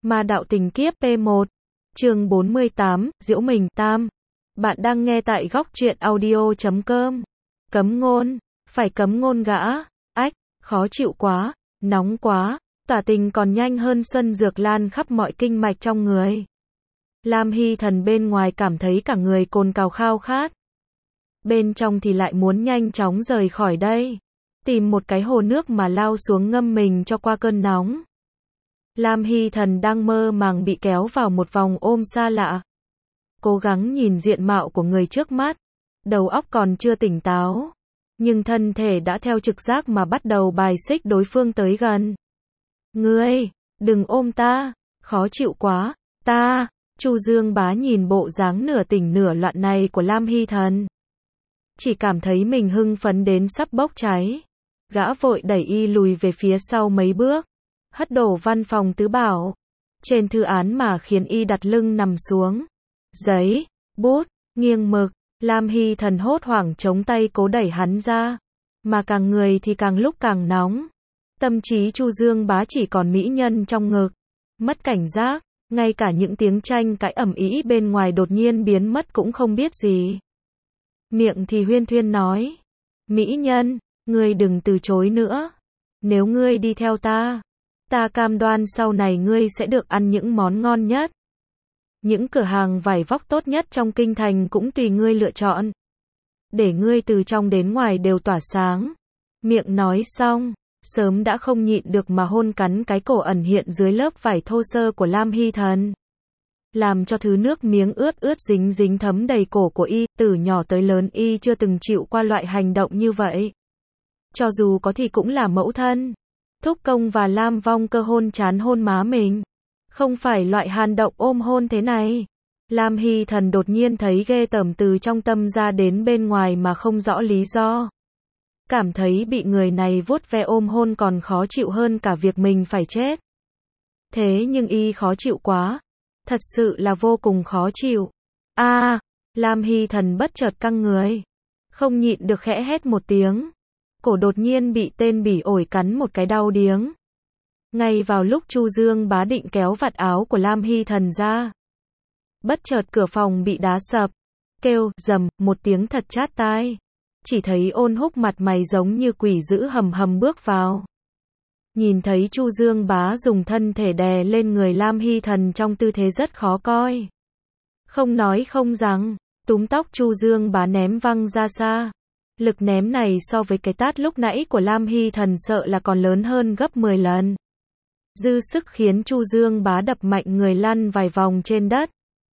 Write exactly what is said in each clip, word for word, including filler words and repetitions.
Ma đạo tình kiếp P một, chương bốn mươi tám, Diễu mình, Tam. Bạn đang nghe tại góc truyện audio chấm com. Cấm ngôn, phải cấm ngôn gã, ách, khó chịu quá, nóng quá, tỏa tình còn nhanh hơn xuân dược lan khắp mọi kinh mạch trong người. Lam Hy Thần bên ngoài cảm thấy cả người cồn cào khao khát. Bên trong thì lại muốn nhanh chóng rời khỏi đây. Tìm một cái hồ nước mà lao xuống ngâm mình cho qua cơn nóng. Lam Hy Thần đang mơ màng bị kéo vào một vòng ôm xa lạ. Cố gắng nhìn diện mạo của người trước mắt. Đầu óc còn chưa tỉnh táo. Nhưng thân thể đã theo trực giác mà bắt đầu bài xích đối phương tới gần. Ngươi, đừng ôm ta, khó chịu quá, ta. Chu Dương Bá nhìn bộ dáng nửa tỉnh nửa loạn này của Lam Hy Thần. Chỉ cảm thấy mình hưng phấn đến sắp bốc cháy. Gã vội đẩy y lùi về phía sau mấy bước. Hất đổ văn phòng tứ bảo. Trên thư án mà khiến y đặt lưng nằm xuống. Giấy, bút, nghiêng mực. Lam Hy Thần hốt hoảng chống tay cố đẩy hắn ra. Mà càng người thì càng lúc càng nóng. Tâm trí Chu Dương Bá chỉ còn mỹ nhân trong ngực. Mất cảnh giác. Ngay cả những tiếng tranh cãi ầm ĩ bên ngoài đột nhiên biến mất cũng không biết gì. Miệng thì huyên thuyên nói. Mỹ nhân, ngươi đừng từ chối nữa. Nếu ngươi đi theo ta, ta cam đoan sau này ngươi sẽ được ăn những món ngon nhất. Những cửa hàng vải vóc tốt nhất trong kinh thành cũng tùy ngươi lựa chọn. Để ngươi từ trong đến ngoài đều tỏa sáng. Miệng nói xong, sớm đã không nhịn được mà hôn cắn cái cổ ẩn hiện dưới lớp vải thô sơ của Lam Hy Thần. Làm cho thứ nước miếng ướt ướt dính dính thấm đầy cổ của y, từ nhỏ tới lớn y chưa từng chịu qua loại hành động như vậy. Cho dù có thì cũng là mẫu thân. Thúc Công và Lam Vong Cơ hôn chán hôn má mình. Không phải loại hàn động ôm hôn thế này. Lam Hy Thần đột nhiên thấy ghê tởm từ trong tâm ra đến bên ngoài mà không rõ lý do. Cảm thấy bị người này vuốt ve ôm hôn còn khó chịu hơn cả việc mình phải chết. Thế nhưng y khó chịu quá. Thật sự là vô cùng khó chịu. A, à, Lam Hy Thần bất chợt căng người. Không nhịn được khẽ hét một tiếng. Cổ đột nhiên bị tên bỉ ổi cắn một cái đau điếng. Ngay vào lúc Chu Dương Bá định kéo vạt áo của Lam Hy Thần ra. Bất chợt cửa phòng bị đá sập. Kêu, rầm, một tiếng thật chát tai. Chỉ thấy Ôn Húc mặt mày giống như quỷ dữ hầm hầm bước vào. Nhìn thấy Chu Dương Bá dùng thân thể đè lên người Lam Hy Thần trong tư thế rất khó coi. Không nói không rằng, túm tóc Chu Dương Bá ném văng ra xa. Lực ném này so với cái tát lúc nãy của Lam Hy Thần sợ là còn lớn hơn gấp mười lần. Dư sức khiến Chu Dương Bá đập mạnh người lăn vài vòng trên đất.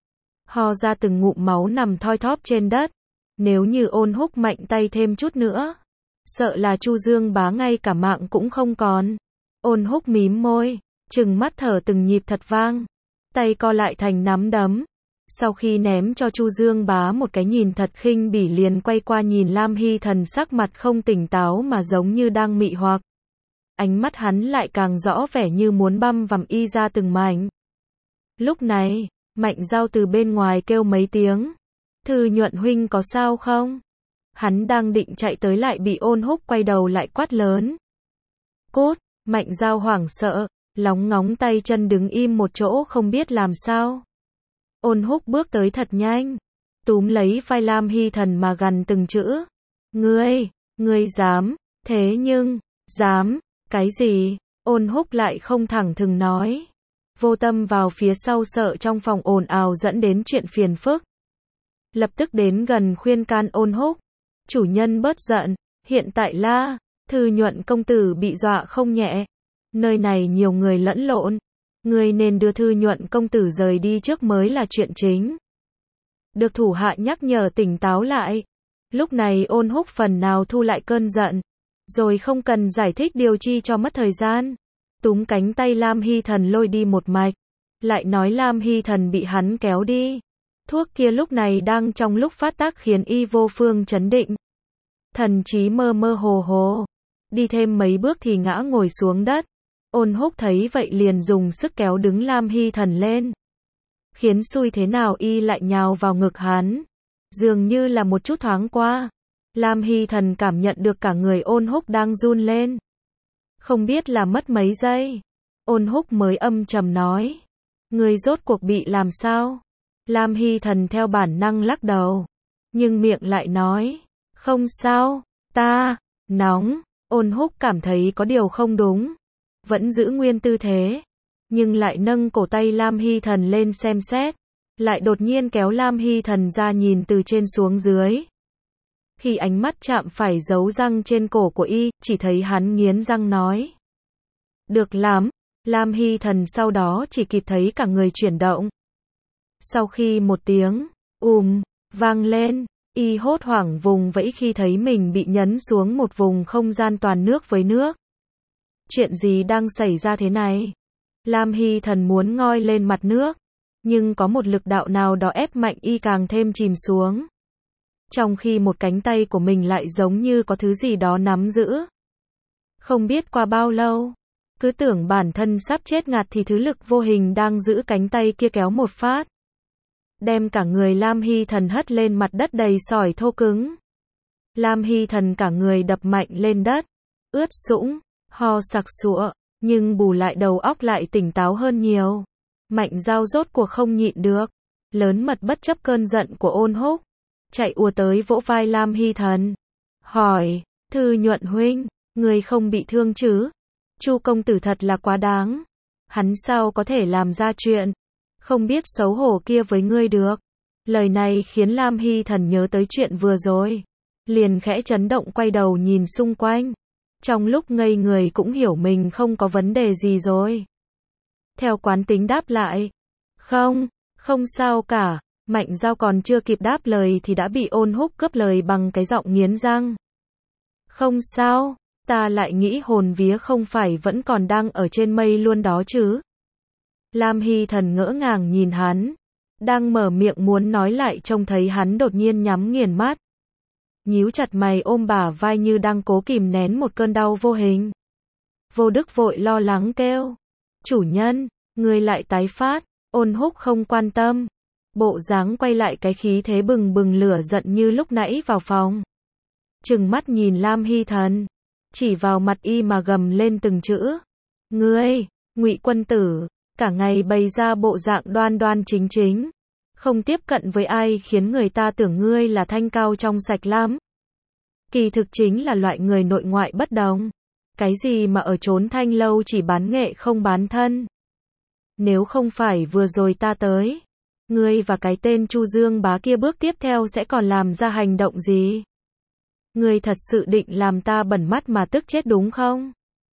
Ho ra từng ngụm máu nằm thoi thóp trên đất. Nếu như Ôn Húc mạnh tay thêm chút nữa, sợ là Chu Dương Bá ngay cả mạng cũng không còn. Ôn Húc mím môi, trừng mắt thở từng nhịp thật vang. Tay co lại thành nắm đấm. Sau khi ném cho Chu Dương Bá một cái nhìn thật khinh bỉ liền quay qua nhìn Lam Hy Thần sắc mặt không tỉnh táo mà giống như đang mị hoặc. Ánh mắt hắn lại càng rõ vẻ như muốn băm vằm y ra từng mảnh. Lúc này, Mạnh Giao từ bên ngoài kêu mấy tiếng. Thư Nhuận huynh có sao không? Hắn đang định chạy tới lại bị Ôn Húc quay đầu lại quát lớn. Cút, Mạnh Giao hoảng sợ, lóng ngóng tay chân đứng im một chỗ không biết làm sao. Ôn Húc bước tới thật nhanh, túm lấy vai Lam Hy Thần mà gằn từng chữ. Ngươi, ngươi dám, thế nhưng, dám, cái gì? Ôn Húc lại không thẳng thừng nói. Vô tâm vào phía sau sợ trong phòng ồn ào dẫn đến chuyện phiền phức. Lập tức đến gần khuyên can Ôn Húc. Chủ nhân bớt giận, hiện tại La, Thư Nhuận công tử bị dọa không nhẹ. Nơi này nhiều người lẫn lộn. Ngươi nên đưa Thư Nhuận công tử rời đi trước mới là chuyện chính. Được thủ hạ nhắc nhở tỉnh táo lại. Lúc này Ôn Húc phần nào thu lại cơn giận. Rồi không cần giải thích điều chi cho mất thời gian. Túm cánh tay Lam Hy Thần lôi đi một mạch. Lại nói Lam Hy Thần bị hắn kéo đi. Thuốc kia lúc này đang trong lúc phát tác khiến y vô phương chấn định. Thần trí mơ mơ hồ hồ. Đi thêm mấy bước thì ngã ngồi xuống đất. Ôn Húc thấy vậy liền dùng sức kéo đứng Lam Hy Thần lên. Khiến xui thế nào y lại nhào vào ngực hắn. Dường như là một chút thoáng qua. Lam Hy Thần cảm nhận được cả người Ôn Húc đang run lên. Không biết là mất mấy giây. Ôn Húc mới âm trầm nói. Ngươi rốt cuộc bị làm sao? Lam Hy Thần theo bản năng lắc đầu. Nhưng miệng lại nói. Không sao, ta, nóng. Ôn Húc cảm thấy có điều không đúng. Vẫn giữ nguyên tư thế. Nhưng lại nâng cổ tay Lam Hy Thần lên xem xét. Lại đột nhiên kéo Lam Hy Thần ra nhìn từ trên xuống dưới. Khi ánh mắt chạm phải dấu răng trên cổ của y, chỉ thấy hắn nghiến răng nói. Được lắm. Lam Hy Thần sau đó chỉ kịp thấy cả người chuyển động. Sau khi một tiếng, ùm, vang lên, y hốt hoảng vùng vẫy khi thấy mình bị nhấn xuống một vùng không gian toàn nước với nước. Chuyện gì đang xảy ra thế này? Lam Hy Thần muốn ngoi lên mặt nước, nhưng có một lực đạo nào đó ép mạnh y càng thêm chìm xuống. Trong khi một cánh tay của mình lại giống như có thứ gì đó nắm giữ. Không biết qua bao lâu, cứ tưởng bản thân sắp chết ngạt thì thứ lực vô hình đang giữ cánh tay kia kéo một phát. Đem cả người Lam Hy Thần hất lên mặt đất đầy sỏi thô cứng. Lam Hy Thần cả người đập mạnh lên đất, ướt sũng, ho sặc sụa, nhưng bù lại đầu óc lại tỉnh táo hơn nhiều. Mạnh Dao rốt cuộc không nhịn được, lớn mật bất chấp cơn giận của Ôn Húc, chạy ùa tới vỗ vai Lam Hy Thần, hỏi, Thư Nhuận huynh, người không bị thương chứ? Chu công tử thật là quá đáng, hắn sao có thể làm ra chuyện không biết xấu hổ kia với ngươi được. Lời này khiến Lam Hy Thần nhớ tới chuyện vừa rồi, liền khẽ chấn động quay đầu nhìn xung quanh. Trong lúc ngây người cũng hiểu mình không có vấn đề gì rồi. Theo quán tính đáp lại, không, không sao cả. Mạnh Dao còn chưa kịp đáp lời thì đã bị Ôn Húc cướp lời bằng cái giọng nghiến răng. Không sao, ta lại nghĩ hồn vía không phải vẫn còn đang ở trên mây luôn đó chứ. Lam Hy Thần ngỡ ngàng nhìn hắn, đang mở miệng muốn nói lại trông thấy hắn đột nhiên nhắm nghiền mắt. Nhíu chặt mày ôm bả vai như đang cố kìm nén một cơn đau vô hình. Vô Đức vội lo lắng kêu. Chủ nhân, người lại tái phát. Ôn Húc không quan tâm. Bộ dáng quay lại cái khí thế bừng bừng lửa giận như lúc nãy vào phòng. Trừng mắt nhìn Lam Hy Thần, chỉ vào mặt y mà gầm lên từng chữ. Ngươi, Ngụy Quân Tử, cả ngày bày ra bộ dạng đoan đoan chính chính, không tiếp cận với ai khiến người ta tưởng ngươi là thanh cao trong sạch lắm. Kỳ thực chính là loại người nội ngoại bất đồng. Cái gì mà ở trốn thanh lâu chỉ bán nghệ không bán thân. Nếu không phải vừa rồi ta tới, ngươi và cái tên Chu Dương Bá kia bước tiếp theo sẽ còn làm ra hành động gì? Ngươi thật sự định làm ta bẩn mắt mà tức chết đúng không?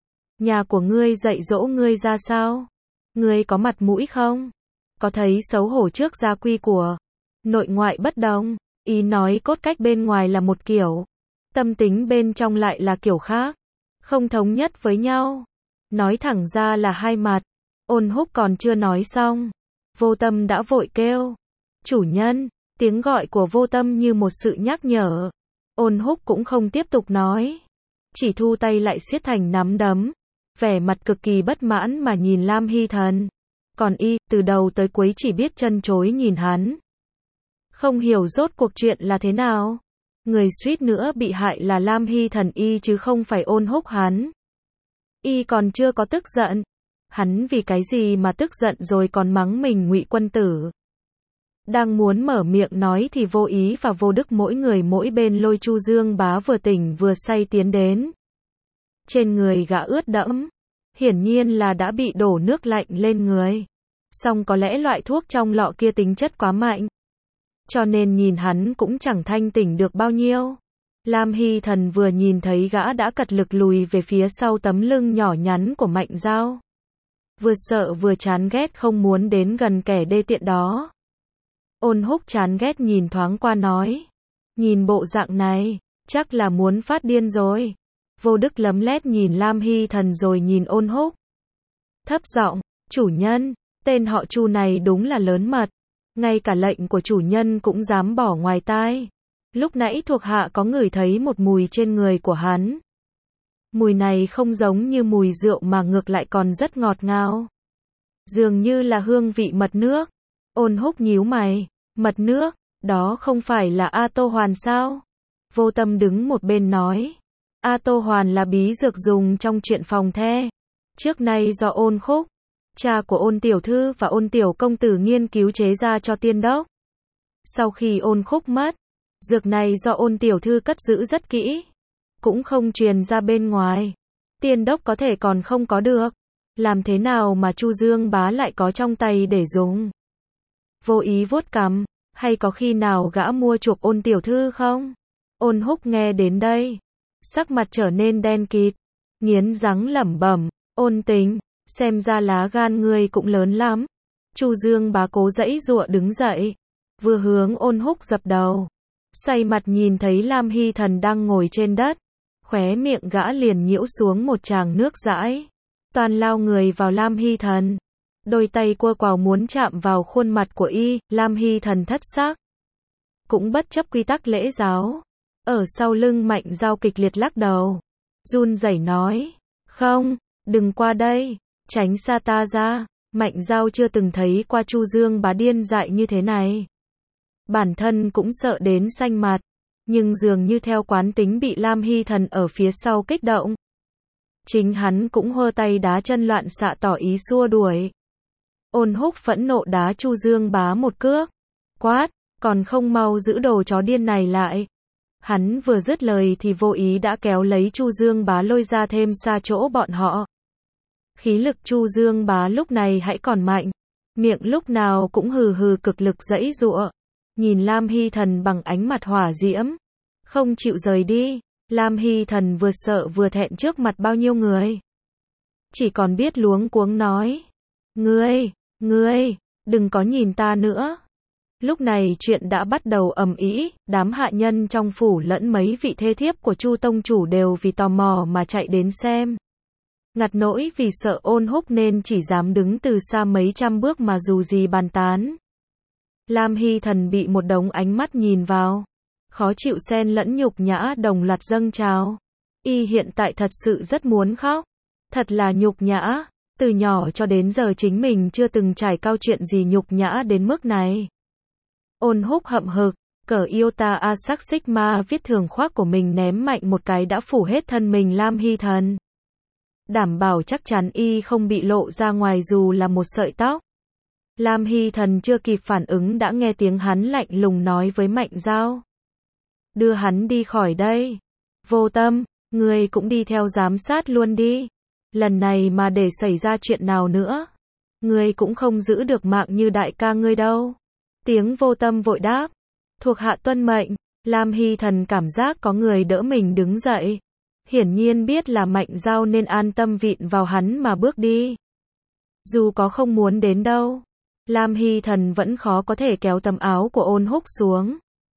Nhà của ngươi dạy dỗ ngươi ra sao? Ngươi có mặt mũi không? Có thấy xấu hổ trước gia quy của nội ngoại bất đồng? Ý nói cốt cách bên ngoài là một kiểu, tâm tính bên trong lại là kiểu khác, không thống nhất với nhau. Nói thẳng ra là hai mặt. Ôn Húc còn chưa nói xong, Vô Tâm đã vội kêu. Chủ nhân, tiếng gọi của Vô Tâm như một sự nhắc nhở. Ôn Húc cũng không tiếp tục nói, chỉ thu tay lại siết thành nắm đấm, vẻ mặt cực kỳ bất mãn mà nhìn Lam Hy Thần. Còn y, từ đầu tới cuối chỉ biết chân chối nhìn hắn. Không hiểu rốt cuộc chuyện là thế nào. Người suýt nữa bị hại là Lam Hy Thần y chứ không phải Ôn Húc hắn. Y còn chưa có tức giận. Hắn vì cái gì mà tức giận rồi còn mắng mình Ngụy Quân Tử. Đang muốn mở miệng nói thì Vô Ý và Vô Đức mỗi người mỗi bên lôi Chu Dương Bá vừa tỉnh vừa say tiến đến. Trên người gã ướt đẫm, hiển nhiên là đã bị đổ nước lạnh lên người. Song có lẽ loại thuốc trong lọ kia tính chất quá mạnh, cho nên nhìn hắn cũng chẳng thanh tỉnh được bao nhiêu. Lam Hy Thần vừa nhìn thấy gã đã cật lực lùi về phía sau tấm lưng nhỏ nhắn của Mạnh Dao. Vừa sợ vừa chán ghét không muốn đến gần kẻ đê tiện đó. Ôn Húc chán ghét nhìn thoáng qua nói. Nhìn bộ dạng này, chắc là muốn phát điên rồi. Vô Đức lấm lét nhìn Lam Hy Thần rồi nhìn Ôn Húc. Thấp giọng, chủ nhân, tên họ Chu này đúng là lớn mật. Ngay cả lệnh của chủ nhân cũng dám bỏ ngoài tai. Lúc nãy thuộc hạ có ngửi thấy một mùi trên người của hắn. Mùi này không giống như mùi rượu mà ngược lại còn rất ngọt ngào. Dường như là hương vị mật nước. Ôn Húc nhíu mày, mật nước, đó không phải là A Tô Hoàn sao? Vô Tâm đứng một bên nói. A Tô Hoàn là bí dược dùng trong chuyện phòng the. Trước nay do Ôn Húc cha của Ôn tiểu thư và Ôn tiểu công tử nghiên cứu chế ra cho Tiên đốc. Sau khi Ôn Khúc mất, dược này do Ôn tiểu thư cất giữ rất kỹ, cũng không truyền ra bên ngoài. Tiên đốc có thể còn không có được, làm thế nào mà Chu Dương Bá lại có trong tay để dùng? Vô ý vuốt cằm, hay có khi nào gã mua chuộc Ôn tiểu thư không? Ôn Húc nghe đến đây, sắc mặt trở nên đen kịt, nghiến răng lẩm bẩm, Ôn Tình, xem ra lá gan ngươi cũng lớn lắm. Chu Dương Bá cố giãy giụa đứng dậy, vừa hướng Ôn Húc dập đầu, xoay mặt nhìn thấy Lam Hy Thần đang ngồi trên đất, khóe miệng gã liền nhiễu xuống một tràng nước dãi, toàn lao người vào Lam Hy Thần, đôi tay quơ quào muốn chạm vào khuôn mặt của y. Lam Hy Thần thất sắc, cũng bất chấp quy tắc lễ giáo, ở sau lưng Mạnh Dao kịch liệt lắc đầu, run rẩy nói, không, đừng qua đây, tránh xa ta ra. Mạnh Dao chưa từng thấy qua Chu Dương Bá điên dại như thế này, bản thân cũng sợ đến xanh mặt, nhưng dường như theo quán tính bị Lam Hy Thần ở phía sau kích động, chính hắn cũng hơ tay đá chân loạn xạ tỏ ý xua đuổi. Ôn Húc phẫn nộ đá Chu Dương Bá một cước, quát, còn không mau giữ đồ chó điên này lại. Hắn vừa dứt lời thì vô ý đã kéo lấy Chu Dương Bá lôi ra thêm xa chỗ bọn họ. Khí lực Chu Dương Bá lúc này hãy còn mạnh, miệng lúc nào cũng hừ hừ cực lực giãy giụa, nhìn Lam Hy Thần bằng ánh mặt hỏa diễm, không chịu rời đi. Lam Hy Thần vừa sợ vừa thẹn trước mặt bao nhiêu người, chỉ còn biết luống cuống nói, ngươi, ngươi, đừng có nhìn ta nữa. Lúc này chuyện đã bắt đầu ầm ĩ, đám hạ nhân trong phủ lẫn mấy vị thê thiếp của Chu tông chủ đều vì tò mò mà chạy đến xem. Ngặt nỗi vì sợ Ôn Húc nên chỉ dám đứng từ xa mấy trăm bước mà dù gì bàn tán. Lam Hy Thần bị một đống ánh mắt nhìn vào, khó chịu xen lẫn nhục nhã đồng loạt dâng trào. Y hiện tại thật sự rất muốn khóc, thật là nhục nhã, từ nhỏ cho đến giờ chính mình chưa từng trải cao chuyện gì nhục nhã đến mức này. Ôn Húc hậm hực, cởi Iota Asac Sigma viết thường khoác của mình ném mạnh một cái đã phủ hết thân mình Lam Hy Thần, đảm bảo chắc chắn y không bị lộ ra ngoài dù là một sợi tóc. Lam Hy Thần chưa kịp phản ứng đã nghe tiếng hắn lạnh lùng nói với Mạnh Dao, đưa hắn đi khỏi đây. Vô Tâm, ngươi cũng đi theo giám sát luôn đi, lần này mà để xảy ra chuyện nào nữa, ngươi cũng không giữ được mạng như đại ca ngươi đâu. Tiếng Vô Tâm vội đáp, thuộc hạ tuân mệnh. Lam Hy Thần cảm giác có người đỡ mình đứng dậy, hiển nhiên biết là Mạnh Dao nên an tâm vịn vào hắn mà bước đi. Dù có không muốn đến đâu, Lam Hy Thần vẫn khó có thể kéo tấm áo của Ôn Húc xuống.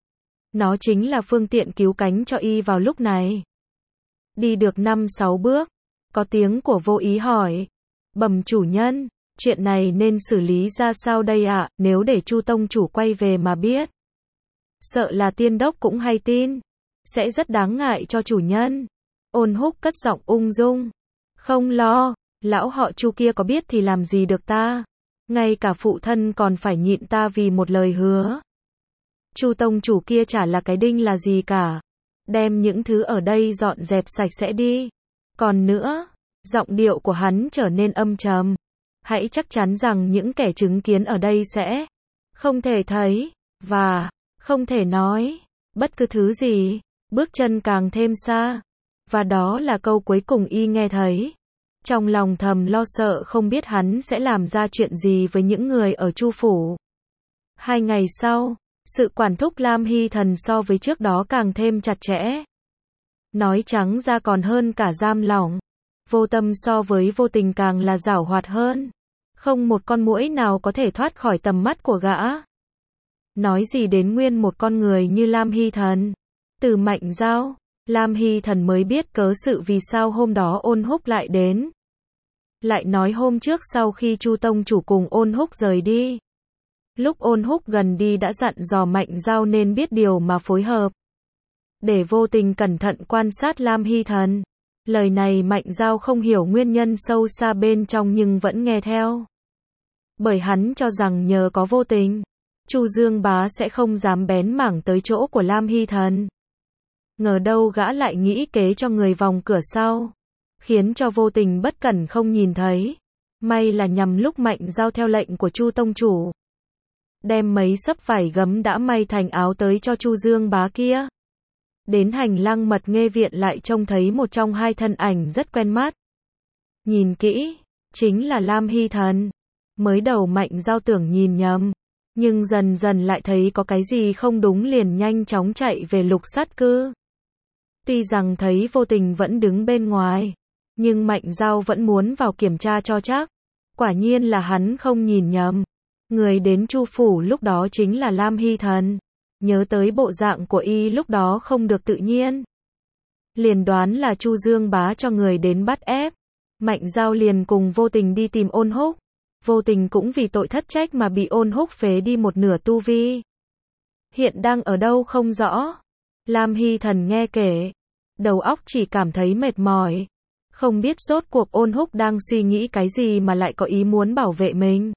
Nó chính là phương tiện cứu cánh cho y vào lúc này. Đi được năm sáu bước, có tiếng của Vô Ý hỏi, bẩm chủ nhân, chuyện này nên xử lý ra sao đây ạ? À? Nếu để Chu tông chủ quay về mà biết, sợ là Tiên đốc cũng hay tin, sẽ rất đáng ngại cho chủ nhân. Ôn Húc cất giọng ung dung, không lo, lão họ Chu kia có biết thì làm gì được ta, ngay cả phụ thân còn phải nhịn ta vì một lời hứa. Chu tông chủ kia chả là cái đinh là gì cả, đem những thứ ở đây dọn dẹp sạch sẽ đi. Còn nữa, giọng điệu của hắn trở nên âm trầm, hãy chắc chắn rằng những kẻ chứng kiến ở đây sẽ không thể thấy, và không thể nói, bất cứ thứ gì. Bước chân càng thêm xa, và đó là câu cuối cùng y nghe thấy. Trong lòng thầm lo sợ không biết hắn sẽ làm ra chuyện gì với những người ở Chu phủ. Hai ngày sau, sự quản thúc Lam Hy Thần so với trước đó càng thêm chặt chẽ. Nói trắng ra còn hơn cả giam lỏng. Vô Tâm so với Vô Tình càng là giảo hoạt hơn. Không một con muỗi nào có thể thoát khỏi tầm mắt của gã. Nói gì đến nguyên một con người như Lam Hy Thần. Từ Mạnh Dao, Lam Hy Thần mới biết cớ sự vì sao hôm đó Ôn Húc lại đến. Lại nói hôm trước sau khi Chu tông chủ cùng Ôn Húc rời đi, lúc Ôn Húc gần đi đã dặn dò Mạnh Dao nên biết điều mà phối hợp, để Vô Tình cẩn thận quan sát Lam Hy Thần. Lời này Mạnh Dao không hiểu nguyên nhân sâu xa bên trong nhưng vẫn nghe theo, bởi hắn cho rằng nhờ có Vô Tình, Chu Dương Bá sẽ không dám bén mảng tới chỗ của Lam Hy Thần. Ngờ đâu gã lại nghĩ kế cho người vòng cửa sau, khiến cho Vô Tình bất cẩn không nhìn thấy. May là nhằm lúc Mạnh Dao theo lệnh của Chu tông chủ, đem mấy xấp vải gấm đã may thành áo tới cho Chu Dương Bá kia. Đến hành lang mật nghe viện lại trông thấy một trong hai thân ảnh rất quen mắt. Nhìn kỹ, chính là Lam Hy Thần. Mới đầu Mạnh Dao tưởng nhìn nhầm, nhưng dần dần lại thấy có cái gì không đúng liền nhanh chóng chạy về Lục Sát Cư. Tuy rằng thấy Vô Tình vẫn đứng bên ngoài, nhưng Mạnh Dao vẫn muốn vào kiểm tra cho chắc. Quả nhiên là hắn không nhìn nhầm. Người đến Chu phủ lúc đó chính là Lam Hy Thần. Nhớ tới bộ dạng của y lúc đó không được tự nhiên, liền đoán là Chu Dương Bá cho người đến bắt ép. Mạnh Dao liền cùng Vô Tình đi tìm Ôn Húc. Vô Tình cũng vì tội thất trách mà bị Ôn Húc phế đi một nửa tu vi. Hiện đang ở đâu không rõ. Lam Hy Thần nghe kể, đầu óc chỉ cảm thấy mệt mỏi. Không biết rốt cuộc Ôn Húc đang suy nghĩ cái gì mà lại có ý muốn bảo vệ mình.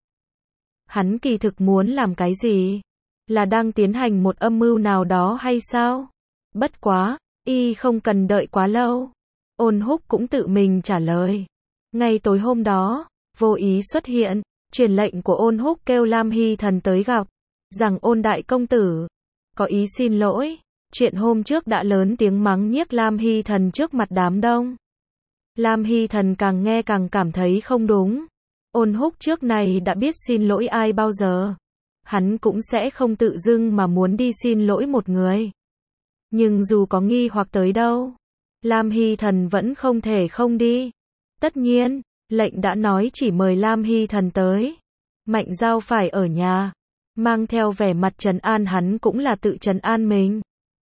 Hắn kỳ thực muốn làm cái gì? Là đang tiến hành một âm mưu nào đó hay sao? Bất quá, y không cần đợi quá lâu. Ôn Húc cũng tự mình trả lời. Ngay tối hôm đó, vô ý xuất hiện, truyền lệnh của Ôn Húc kêu Lam Hy Thần tới gặp, rằng Ôn đại công tử có ý xin lỗi, chuyện hôm trước đã lớn tiếng mắng nhiếc Lam Hy Thần trước mặt đám đông. Lam Hy Thần càng nghe càng cảm thấy không đúng. Ôn Húc trước này đã biết xin lỗi ai bao giờ. Hắn cũng sẽ không tự dưng mà muốn đi xin lỗi một người. Nhưng dù có nghi hoặc tới đâu, Lam Hy Thần vẫn không thể không đi. Tất nhiên, lệnh đã nói chỉ mời Lam Hy Thần tới. Mạnh Dao phải ở nhà, mang theo vẻ mặt trấn an hắn cũng là tự trấn an mình.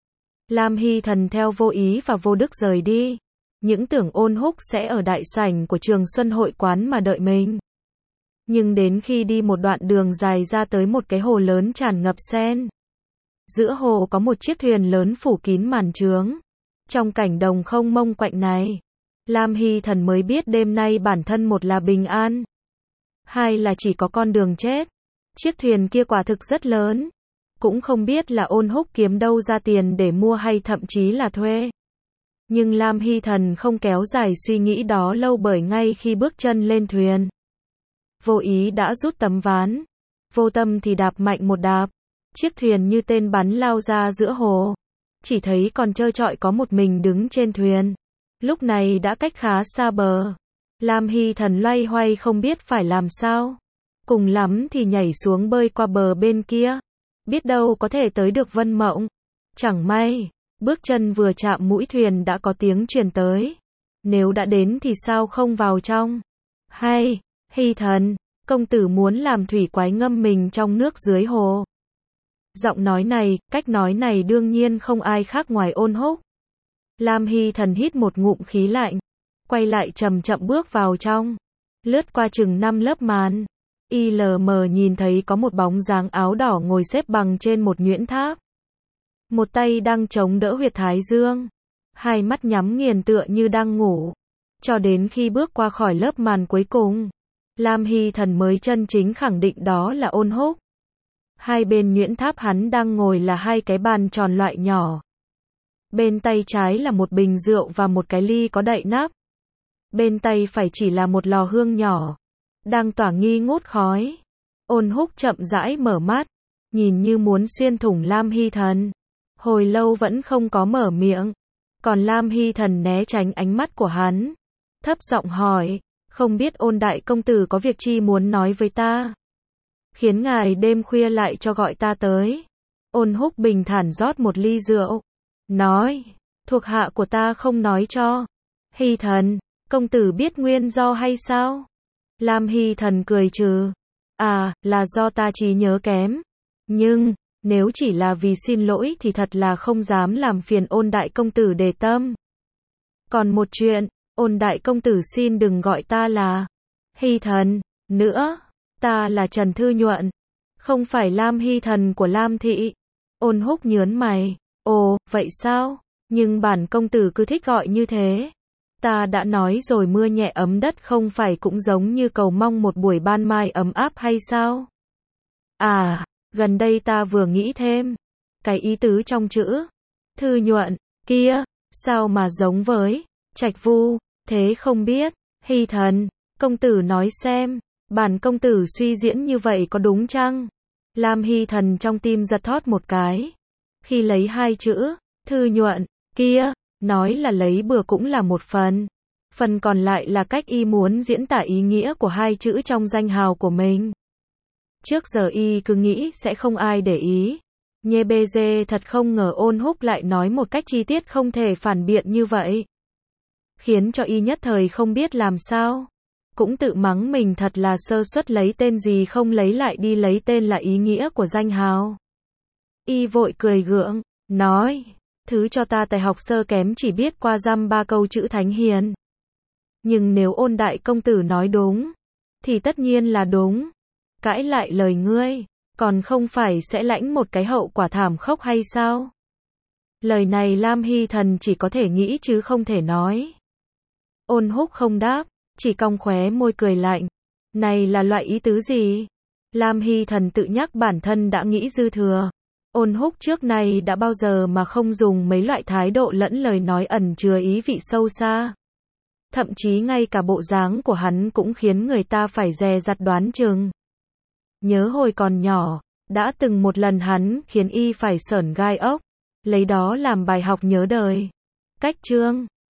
Lam Hy Thần theo Vô Ý và Vô Đức rời đi. Những tưởng Ôn Húc sẽ ở đại sảnh của Trường Xuân hội quán mà đợi mình. Nhưng đến khi đi một đoạn đường dài ra tới một cái hồ lớn tràn ngập sen. Giữa hồ có một chiếc thuyền lớn phủ kín màn trướng. Trong cảnh đồng không mông quạnh này, Lam Hy Thần mới biết đêm nay bản thân một là bình an, hai là chỉ có con đường chết. Chiếc thuyền kia quả thực rất lớn. Cũng không biết là Ôn Húc kiếm đâu ra tiền để mua hay thậm chí là thuê. Nhưng Lam Hy Thần không kéo dài suy nghĩ đó lâu bởi ngay khi bước chân lên thuyền, Vô Ý đã rút tấm ván. Vô Tâm thì đạp mạnh một đạp. Chiếc thuyền như tên bắn lao ra giữa hồ. Chỉ thấy còn trơ trọi có một mình đứng trên thuyền. Lúc này đã cách khá xa bờ. Lam Hy Thần loay hoay không biết phải làm sao. Cùng lắm thì nhảy xuống bơi qua bờ bên kia. Biết đâu có thể tới được Vân Mộng. Chẳng may, bước chân vừa chạm mũi thuyền đã có tiếng truyền tới. Nếu đã đến thì sao không vào trong? Hay, Hy Thần, công tử muốn làm thủy quái ngâm mình trong nước dưới hồ. Giọng nói này, cách nói này đương nhiên không ai khác ngoài Ôn Húc. Lam Hy Thần hít một ngụm khí lạnh, quay lại chậm chậm bước vào trong. Lướt qua chừng năm lớp màn, y lờ mờ nhìn thấy có một bóng dáng áo đỏ ngồi xếp bằng trên một nhuyễn tháp. Một tay đang chống đỡ huyệt thái dương, hai mắt nhắm nghiền tựa như đang ngủ. Cho đến khi bước qua khỏi lớp màn cuối cùng, Lam Hy Thần mới chân chính khẳng định đó là Ôn Húc. Hai bên nhuyễn tháp hắn đang ngồi là hai cái bàn tròn loại nhỏ. Bên tay trái là một bình rượu và một cái ly có đậy nắp. Bên tay phải chỉ là một lò hương nhỏ, đang tỏa nghi ngút khói. Ôn Húc chậm rãi mở mắt, nhìn như muốn xuyên thủng Lam Hy Thần. Hồi lâu vẫn không có mở miệng. Còn Lam Hy Thần né tránh ánh mắt của hắn, thấp giọng hỏi, không biết Ôn đại công tử có việc chi muốn nói với ta? Khiến ngài đêm khuya lại cho gọi ta tới. Ôn Húc bình thản rót một ly rượu, nói, thuộc hạ của ta không nói cho. Hy Thần, công tử biết nguyên do hay sao? Lam Hy Thần cười trừ, à, là do ta trí nhớ kém. Nhưng, nếu chỉ là vì xin lỗi thì thật là không dám làm phiền Ôn đại công tử để tâm. Còn một chuyện, Ôn đại công tử xin đừng gọi ta là Hy Thần nữa. Ta là Trần Thư Nhuận, không phải Lam Hy Thần của Lam thị. Ôn Húc nhớn mày, ồ, vậy sao? Nhưng bản công tử cứ thích gọi như thế. Ta đã nói rồi mưa nhẹ ấm đất không phải cũng giống như cầu mong một buổi ban mai ấm áp hay sao? À, gần đây ta vừa nghĩ thêm, cái ý tứ trong chữ Thư Nhuận kia, sao mà giống với Trạch Vu, thế không biết, Hy Thần, Công tử nói xem, bản công tử suy diễn như vậy có đúng chăng? Lam Hy Thần trong tim giật thót một cái. Khi lấy hai chữ, thư nhuận, kia, nói là lấy bừa cũng là một phần. Phần còn lại là cách y muốn diễn tả ý nghĩa của hai chữ trong danh hào của mình. Trước giờ y cứ nghĩ sẽ không ai để ý. Nhê bê dê thật không ngờ Ôn Húc lại nói một cách chi tiết không thể phản biện như vậy. Khiến cho y nhất thời không biết làm sao. Cũng tự mắng mình thật là sơ suất, lấy tên gì không lấy lại đi lấy tên là ý nghĩa của danh hào. Y vội cười gượng, nói, thứ cho ta tài học sơ kém chỉ biết qua dăm ba câu chữ thánh hiền. Nhưng nếu Ôn đại công tử nói đúng, thì tất nhiên là đúng. Cãi lại lời ngươi, còn không phải sẽ lãnh một cái hậu quả thảm khốc hay sao? Lời này Lam Hy Thần chỉ có thể nghĩ chứ không thể nói. Ôn Húc không đáp, chỉ cong khóe môi cười lạnh. Này là loại ý tứ gì? Lam Hy Thần tự nhắc bản thân đã nghĩ dư thừa. Ôn Húc trước này đã bao giờ mà không dùng mấy loại thái độ lẫn lời nói ẩn chứa ý vị sâu xa. Thậm chí ngay cả bộ dáng của hắn cũng khiến người ta phải dè dặt đoán chừng. Nhớ hồi còn nhỏ, đã từng một lần hắn khiến y phải sởn gai ốc, lấy đó làm bài học nhớ đời. Cách chương